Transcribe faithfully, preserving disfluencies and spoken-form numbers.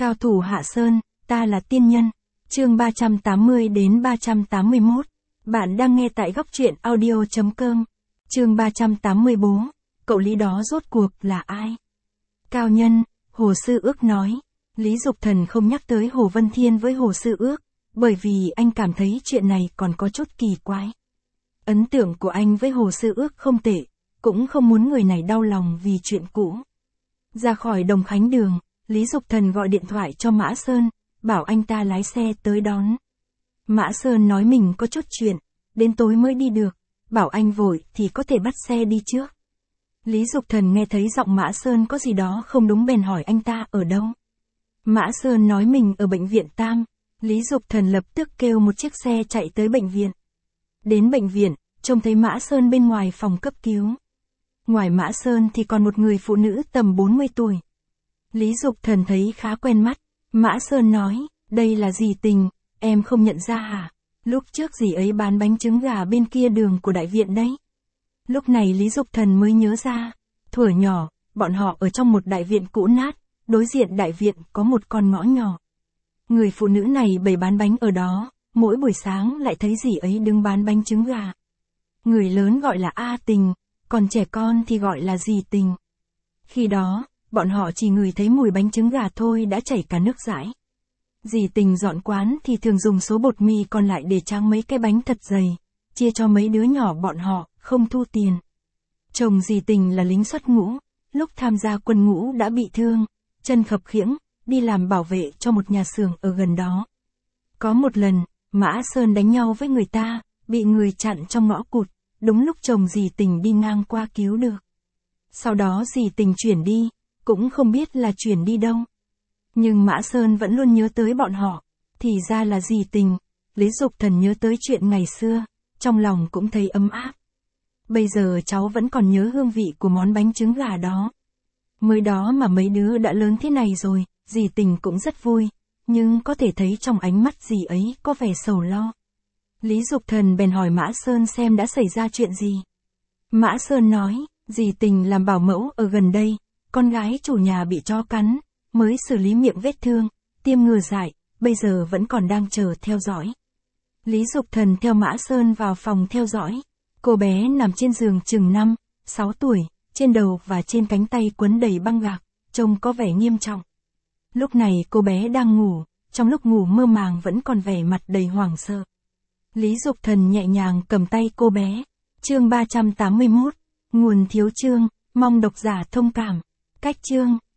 Cao thủ hạ sơn, ta là tiên nhân. Chương ba trăm tám mươi đến ba trăm tám mươi mốt. Bạn đang nghe tại góc truyện audio chấm com. Chương ba trăm tám mươi bốn. Cậu Lý đó rốt cuộc là ai? Cao nhân, Hồ Sư Ước nói. Lý Dục Thần không nhắc tới Hồ Vân Thiên với Hồ Sư Ước, bởi vì anh cảm thấy chuyện này còn có chút kỳ quái. Ấn tượng của anh với Hồ Sư Ước không tệ, cũng không muốn người này đau lòng vì chuyện cũ. Ra khỏi Đồng Khánh Đường, Lý Dục Thần gọi điện thoại cho Mã Sơn, bảo anh ta lái xe tới đón. Mã Sơn nói mình có chút chuyện, đến tối mới đi được, bảo anh vội thì có thể bắt xe đi trước. Lý Dục Thần nghe thấy giọng Mã Sơn có gì đó không đúng bèn hỏi anh ta ở đâu. Mã Sơn nói mình ở bệnh viện Tam, Lý Dục Thần lập tức kêu một chiếc xe chạy tới bệnh viện. Đến bệnh viện, trông thấy Mã Sơn bên ngoài phòng cấp cứu. Ngoài Mã Sơn thì còn một người phụ nữ tầm bốn mươi tuổi. Lý Dục Thần thấy khá quen mắt. Mã Sơn nói, đây là dì Tình, em không nhận ra hả? Lúc trước dì ấy bán bánh trứng gà bên kia đường của đại viện đấy. Lúc này Lý Dục Thần mới nhớ ra, thuở nhỏ, bọn họ ở trong một đại viện cũ nát, đối diện đại viện có một con ngõ nhỏ. Người phụ nữ này bày bán bánh ở đó, mỗi buổi sáng lại thấy dì ấy đứng bán bánh trứng gà. Người lớn gọi là A Tình, còn trẻ con thì gọi là dì Tình. Khi đó, bọn họ chỉ ngửi thấy mùi bánh trứng gà thôi đã chảy cả nước dãi. Dì Tình dọn quán thì thường dùng số bột mì còn lại để tráng mấy cái bánh thật dày, chia cho mấy đứa nhỏ bọn họ, không thu tiền. Chồng dì Tình là lính xuất ngũ, lúc tham gia quân ngũ đã bị thương, chân khập khiễng, đi làm bảo vệ cho một nhà xưởng ở gần đó. Có một lần, Mã Sơn đánh nhau với người ta, bị người chặn trong ngõ cụt, đúng lúc chồng dì Tình đi ngang qua cứu được. Sau đó dì Tình chuyển đi, cũng không biết là chuyển đi đâu. Nhưng Mã Sơn vẫn luôn nhớ tới bọn họ, thì ra là dì Tình. Lý Dục Thần nhớ tới chuyện ngày xưa, trong lòng cũng thấy ấm áp. Bây giờ cháu vẫn còn nhớ hương vị của món bánh trứng gà đó. Mới đó mà mấy đứa đã lớn thế này rồi, dì Tình cũng rất vui, nhưng có thể thấy trong ánh mắt dì ấy có vẻ sầu lo. Lý Dục Thần bèn hỏi Mã Sơn xem đã xảy ra chuyện gì. Mã Sơn nói, dì Tình làm bảo mẫu ở gần đây, con gái chủ nhà bị chó cắn, mới xử lý miệng vết thương, tiêm ngừa dại, bây giờ vẫn còn đang chờ theo dõi. Lý Dục Thần theo Mã Sơn vào phòng theo dõi. Cô bé nằm trên giường chừng năm, sáu tuổi, trên đầu và trên cánh tay quấn đầy băng gạc, trông có vẻ nghiêm trọng. Lúc này cô bé đang ngủ, trong lúc ngủ mơ màng vẫn còn vẻ mặt đầy hoảng sợ. Lý Dục Thần nhẹ nhàng cầm tay cô bé. Chương ba trăm tám mươi mốt. Nguồn thiếu chương, mong độc giả thông cảm. Cách chương.